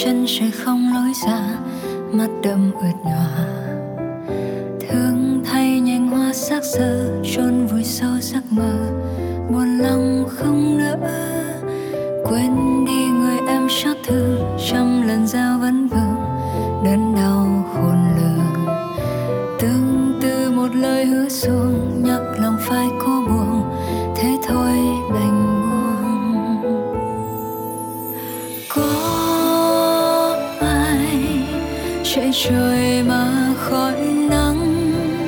chân trời không lối ra, mắt đẫm ướt nhòa. Thương thay nhành hoa xác xơ, chôn vùi sâu giấc mơ, buồn lòng không nỡ. Quên đi người em xót thương, trăm lần giao vấn vương, đớn đau khôn lường. Từng từ một lời hứa xuống, nhắc lòng phải cố buông, thế thôi đành buông. Có ai chạy trời mà khói nắng,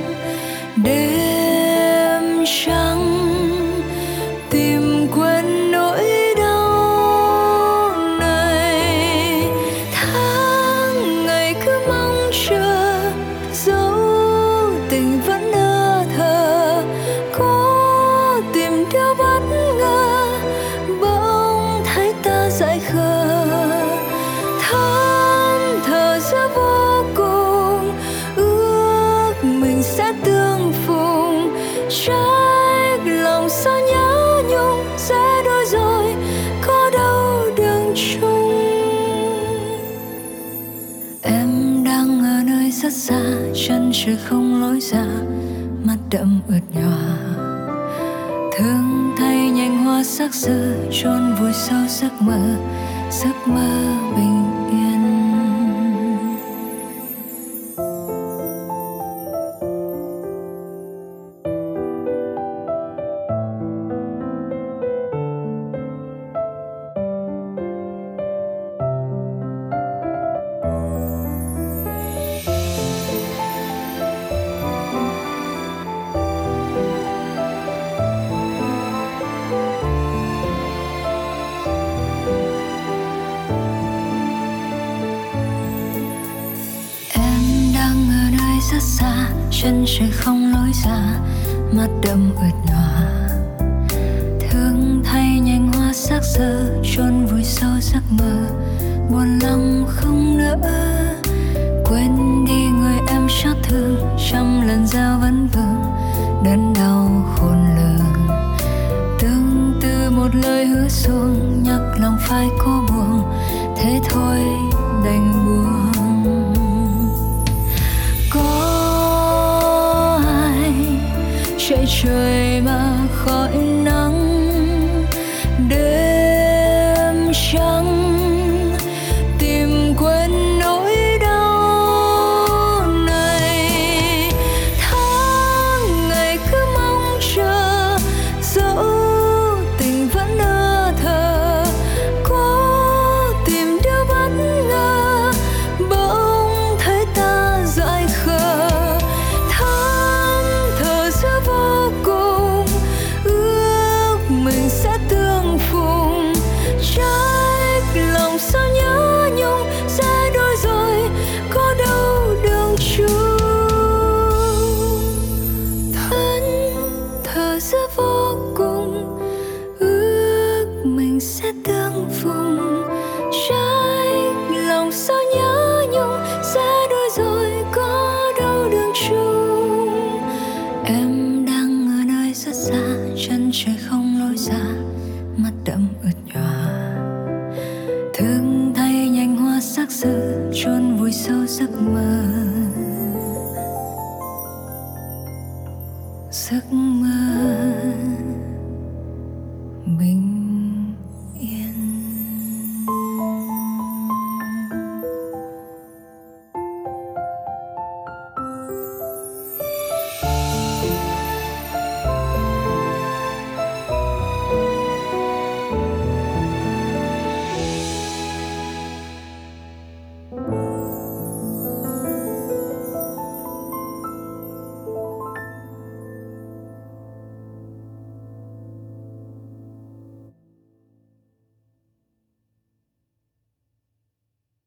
đêm trắng tìm quên nỗi đau này. Tháng ngày cứ mong chờ, dấu tình vẫn ơ thờ. Có tìm điều bất ngờ, bỗng thấy ta dại khờ. Than thở giữa vô cùng, ước mình sẽ tương phùng. Trách lòng sao nhớ nhung, sẽ đôi rồi có đâu đường chung. Em đang ở nơi rất xa, chân trời không lối ra, mắt đẫm ướt nhòa. Thương thay nhành hoa xác xơ, chôn vùi sâu giấc mơ bình yên. Rất xa, chân trời không lối ra, mắt đẫm ướt nhòa. Thương thay nhành hoa xác xơ, chôn vùi sâu giấc mơ, buồn lòng không nỡ. Quên đi người em xót thương, trăm lần giao vấn vương, đớn đau khôn lường. Từng từ một lời hứa xuống, nhắc lòng phải cố buông, thế thôi đành buông. Chạy trời mà khói nắng, đêm trắng tìm quên nỗi đau này. Tháng ngày cứ mong chờ, dẫu tình vẫn ơ thờ. Có tìm điều bất ngờ, bỗng thấy ta dại khờ. Vô cùng ước mình sẽ tương phùng. Trách lòng sao nhớ nhung, sẽ đôi rồi có đâu đường chung. Thân thở giữa vô cùng, ước mình sẽ tương phùng. Trách lòng sao nhớ nhung, sẽ đôi rồi có đâu đường chung. Em rất xa, chân trời không lối ra, mắt đẫm ướt nhòa. Thương thay nhành hoa xác xơ, chôn vùi sâu giấc mơ.